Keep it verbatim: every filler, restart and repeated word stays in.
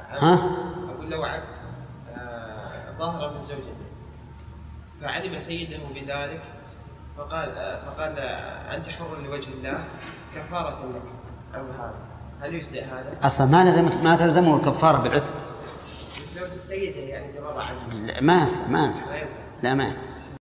ها؟ أقول لو عبد ظاهر من زوجته فعلم سيده بذلك فقال فقال أنت حر لوجه الله كفارة لك أو هذا، هل يجزئ هذا؟ أصلا ما لزم ما تلزمه الكفارة بالعتق. بس لو سيده يعني تبرع عنه. ما ما لا ما